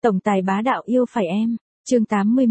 Tổng tài bá đạo yêu phải em. Chương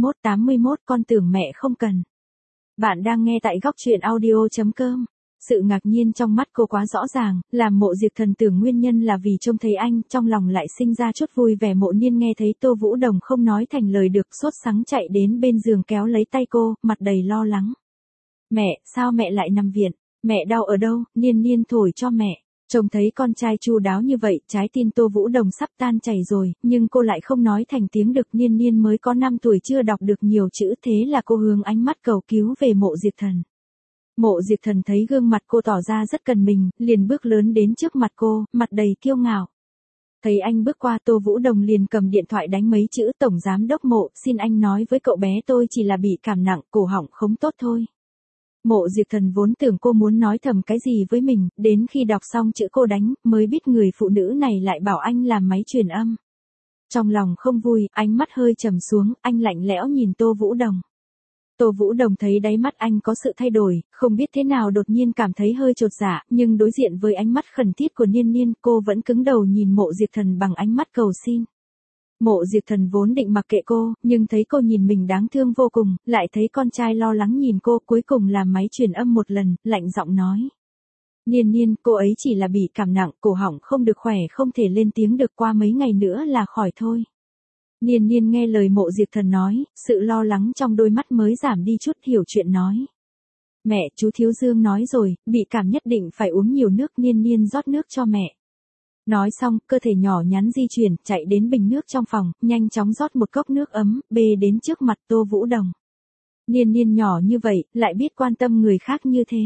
81 con tưởng mẹ không cần. Bạn đang nghe tại góc truyện audio.com. Sự ngạc nhiên trong mắt cô quá rõ ràng, làm Mộ Diệp Thần tưởng nguyên nhân là vì trông thấy anh, trong lòng lại sinh ra chút vui vẻ. Mộ Niên nghe thấy Tô Vũ Đồng không nói thành lời được, sốt sắng chạy đến bên giường kéo lấy tay cô, mặt đầy lo lắng. Mẹ, sao mẹ lại nằm viện? Mẹ đau ở đâu? Niên thổi cho mẹ. Trông thấy con trai chu đáo như vậy, trái tim Tô Vũ Đồng sắp tan chảy rồi, nhưng cô lại không nói thành tiếng được. Niên mới có 5 tuổi chưa đọc được nhiều chữ, thế là cô hướng ánh mắt cầu cứu về Mộ Diệp Thần. Mộ Diệp Thần thấy gương mặt cô tỏ ra rất cần mình, liền bước lớn đến trước mặt cô, mặt đầy kiêu ngạo. Thấy anh bước qua, Tô Vũ Đồng liền cầm điện thoại đánh mấy chữ: Tổng Giám Đốc Mộ, xin anh nói với cậu bé tôi chỉ là bị cảm nặng, cổ họng không tốt thôi. Mộ Diệp Thần vốn tưởng cô muốn nói thầm cái gì với mình, đến khi đọc xong chữ cô đánh, mới biết người phụ nữ này lại bảo anh làm máy truyền âm. Trong lòng không vui, ánh mắt hơi trầm xuống, anh lạnh lẽo nhìn Tô Vũ Đồng. Tô Vũ Đồng thấy đáy mắt anh có sự thay đổi, không biết thế nào đột nhiên cảm thấy hơi chột dạ, nhưng đối diện với ánh mắt khẩn thiết của Niên, cô vẫn cứng đầu nhìn Mộ Diệp Thần bằng ánh mắt cầu xin. Mộ Diệp Thần vốn định mặc kệ cô, nhưng thấy cô nhìn mình đáng thương vô cùng, lại thấy con trai lo lắng nhìn cô, cuối cùng làm máy truyền âm một lần, lạnh giọng nói. Niên, cô ấy chỉ là bị cảm nặng, cổ họng không được khỏe, không thể lên tiếng được, qua mấy ngày nữa là khỏi thôi. Niên nghe lời Mộ Diệp Thần nói, sự lo lắng trong đôi mắt mới giảm đi chút, hiểu chuyện nói. Mẹ, chú Thiếu Dương nói rồi, bị cảm nhất định phải uống nhiều nước. Niên rót nước cho mẹ. Nói xong, cơ thể nhỏ nhắn di chuyển, chạy đến bình nước trong phòng, nhanh chóng rót một cốc nước ấm, bê đến trước mặt Tô Vũ Đồng. Niên nhỏ như vậy, lại biết quan tâm người khác như thế.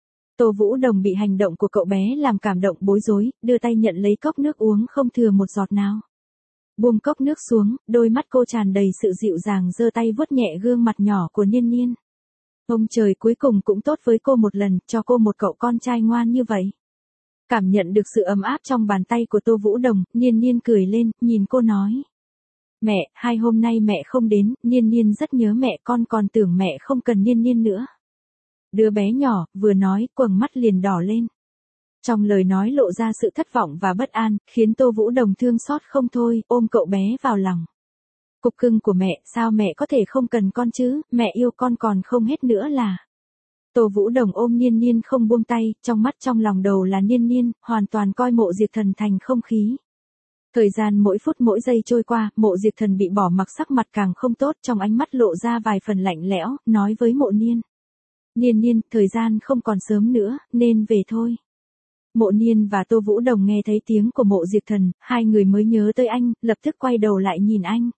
Tô Vũ Đồng bị hành động của cậu bé làm cảm động bối rối, đưa tay nhận lấy cốc nước uống không thừa một giọt nào. Buông cốc nước xuống, đôi mắt cô tràn đầy sự dịu dàng, giơ tay vuốt nhẹ gương mặt nhỏ của Niên. Ông trời cuối cùng cũng tốt với cô một lần, cho cô một cậu con trai ngoan như vậy. Cảm nhận được sự ấm áp trong bàn tay của Tô Vũ Đồng, Niên cười lên, nhìn cô nói. Mẹ, 2 hôm nay mẹ không đến, Niên rất nhớ mẹ, con còn tưởng mẹ không cần Niên nữa. Đứa bé nhỏ, vừa nói, quầng mắt liền đỏ lên. Trong lời nói lộ ra sự thất vọng và bất an, khiến Tô Vũ Đồng thương xót không thôi, ôm cậu bé vào lòng. Cục cưng của mẹ, sao mẹ có thể không cần con chứ, mẹ yêu con còn không hết nữa là. Tô Vũ Đồng ôm Niên không buông tay, trong mắt trong lòng đầu là Niên, hoàn toàn coi Mộ Diệp Thần thành không khí. Thời gian mỗi phút mỗi giây trôi qua, Mộ Diệp Thần bị bỏ mặc, sắc mặt càng không tốt, trong ánh mắt lộ ra vài phần lạnh lẽo, nói với Mộ Niên. Niên, thời gian không còn sớm nữa, nên về thôi. Mộ Niên và Tô Vũ Đồng nghe thấy tiếng của Mộ Diệp Thần, hai người mới nhớ tới anh, lập tức quay đầu lại nhìn anh.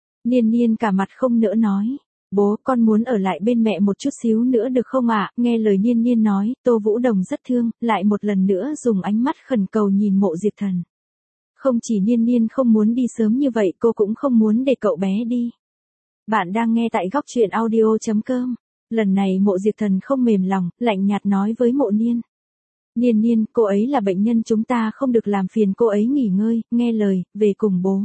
Niên cả mặt không nỡ nói. Bố, con muốn ở lại bên mẹ một chút xíu nữa được không ạ? Nghe lời Niên nói, Tô Vũ Đồng rất thương, lại một lần nữa dùng ánh mắt khẩn cầu nhìn Mộ Diệp Thần. Không chỉ Niên không muốn đi sớm như vậy, cô cũng không muốn để cậu bé đi. Bạn đang nghe tại góc truyện audio.com. Lần này Mộ Diệp Thần không mềm lòng, lạnh nhạt nói với Mộ Niên. Niên, cô ấy là bệnh nhân, chúng ta không được làm phiền cô ấy nghỉ ngơi, nghe lời, về cùng bố.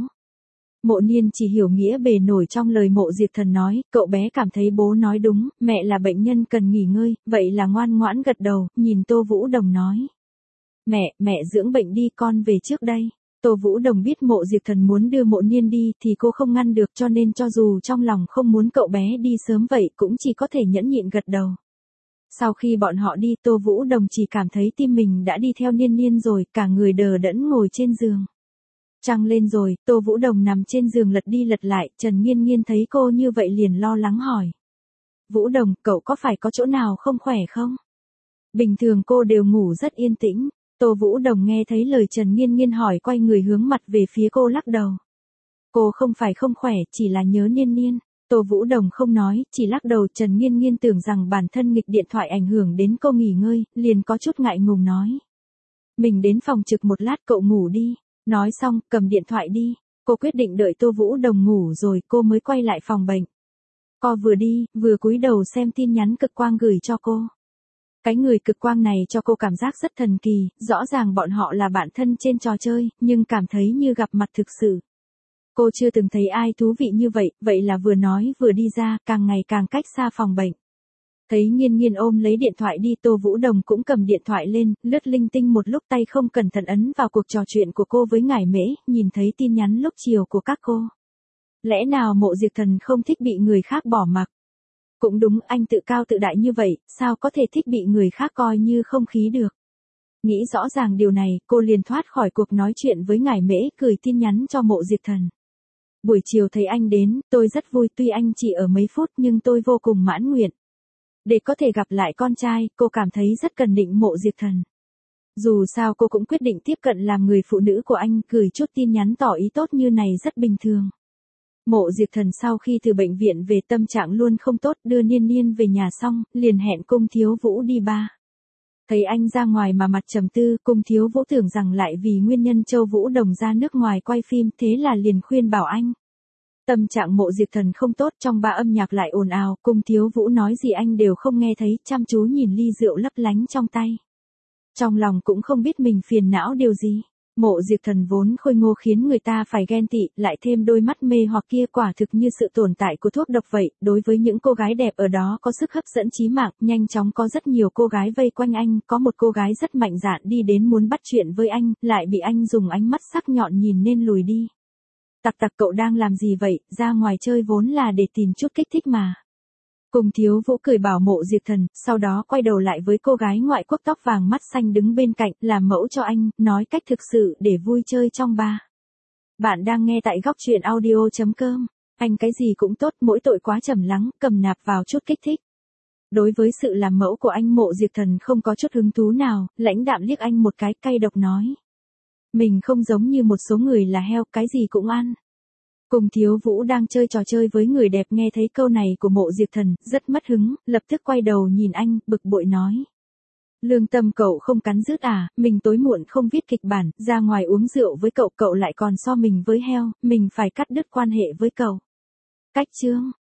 Mộ Niên chỉ hiểu nghĩa bề nổi trong lời Mộ Diệp Thần nói, cậu bé cảm thấy bố nói đúng, mẹ là bệnh nhân cần nghỉ ngơi, vậy là ngoan ngoãn gật đầu, nhìn Tô Vũ Đồng nói. Mẹ dưỡng bệnh đi, con về trước đây. Tô Vũ Đồng biết Mộ Diệp Thần muốn đưa Mộ Niên đi thì cô không ngăn được, cho nên cho dù trong lòng không muốn cậu bé đi sớm vậy cũng chỉ có thể nhẫn nhịn gật đầu. Sau khi bọn họ đi, Tô Vũ Đồng chỉ cảm thấy tim mình đã đi theo Niên rồi, cả người đờ đẫn ngồi trên giường. Trăng lên rồi, Tô Vũ Đồng nằm trên giường lật đi lật lại, Trần Nghiên thấy cô như vậy liền lo lắng hỏi. Vũ Đồng, cậu có phải có chỗ nào không khỏe không? Bình thường cô đều ngủ rất yên tĩnh. Tô Vũ Đồng nghe thấy lời Trần Nghiên hỏi, quay người hướng mặt về phía cô, lắc đầu. Cô không phải không khỏe, chỉ là nhớ Niên. Tô Vũ Đồng không nói, chỉ lắc đầu. Trần Nghiên tưởng rằng bản thân nghịch điện thoại ảnh hưởng đến cô nghỉ ngơi, liền có chút ngại ngùng nói. Mình đến phòng trực một lát, cậu ngủ đi. Nói xong, cầm điện thoại đi. Cô quyết định đợi Tô Vũ Đồng ngủ rồi, cô mới quay lại phòng bệnh. Cô vừa đi, vừa cúi đầu xem tin nhắn cực quang gửi cho cô. Cái người cực quang này cho cô cảm giác rất thần kỳ, rõ ràng bọn họ là bạn thân trên trò chơi, nhưng cảm thấy như gặp mặt thực sự. Cô chưa từng thấy ai thú vị như vậy, vậy là vừa nói vừa đi ra, càng ngày càng cách xa phòng bệnh. Thấy Nghiên ôm lấy điện thoại đi, Tô Vũ Đồng cũng cầm điện thoại lên, lướt linh tinh một lúc, tay không cẩn thận ấn vào cuộc trò chuyện của cô với Ngải Mễ, nhìn thấy tin nhắn lúc chiều của các cô. Lẽ nào Mộ Diệp Thần không thích bị người khác bỏ mặc? Cũng đúng, anh tự cao tự đại như vậy, sao có thể thích bị người khác coi như không khí được? Nghĩ rõ ràng điều này, cô liền thoát khỏi cuộc nói chuyện với Ngải Mễ, gửi tin nhắn cho Mộ Diệp Thần. Buổi chiều thấy anh đến, tôi rất vui, tuy anh chỉ ở mấy phút nhưng tôi vô cùng mãn nguyện. Để có thể gặp lại con trai, cô cảm thấy rất cần định Mộ Diệp Thần. Dù sao cô cũng quyết định tiếp cận làm người phụ nữ của anh, gửi chút tin nhắn tỏ ý tốt như này rất bình thường. Mộ Diệp Thần sau khi từ bệnh viện về tâm trạng luôn không tốt, đưa Niên Niên về nhà xong, liền hẹn Cung Thiếu Vũ đi bar. Thấy anh ra ngoài mà mặt trầm tư, Cung Thiếu Vũ tưởng rằng lại vì nguyên nhân Châu Vũ Đồng ra nước ngoài quay phim, thế là liền khuyên bảo anh. Tâm trạng Mộ Diệp Thần không tốt, trong bar âm nhạc lại ồn ào, Cung Thiếu Vũ nói gì anh đều không nghe thấy, chăm chú nhìn ly rượu lấp lánh trong tay. Trong lòng cũng không biết mình phiền não điều gì. Mộ Diệp Thần vốn khôi ngô khiến người ta phải ghen tị, lại thêm đôi mắt mê hoặc kia quả thực như sự tồn tại của thuốc độc vậy, đối với những cô gái đẹp ở đó có sức hấp dẫn chí mạng, nhanh chóng có rất nhiều cô gái vây quanh anh, có một cô gái rất mạnh dạn đi đến muốn bắt chuyện với anh, lại bị anh dùng ánh mắt sắc nhọn nhìn nên lùi đi. Tặc tặc cậu đang làm gì vậy, ra ngoài chơi vốn là để tìm chút kích thích mà. Cung Thiếu Vũ cười bảo Mộ Diệp Thần, sau đó quay đầu lại với cô gái ngoại quốc tóc vàng mắt xanh đứng bên cạnh, làm mẫu cho anh, nói cách thực sự để vui chơi trong bar. Bạn đang nghe tại góc truyện audio.com. Anh cái gì cũng tốt, mỗi tội quá trầm lắng, cầm nạp vào chút kích thích. Đối với sự làm mẫu của anh, Mộ Diệp Thần không có chút hứng thú nào, lãnh đạm liếc anh một cái, cay độc nói. Mình không giống như một số người là heo, cái gì cũng ăn. Cung Thiếu Vũ đang chơi trò chơi với người đẹp, nghe thấy câu này của Mộ Diệp Thần, rất mất hứng, lập tức quay đầu nhìn anh, bực bội nói. Lương tâm cậu không cắn rứt à, mình tối muộn không viết kịch bản, ra ngoài uống rượu với cậu, cậu lại còn so mình với heo, mình phải cắt đứt quan hệ với cậu. Cách chương.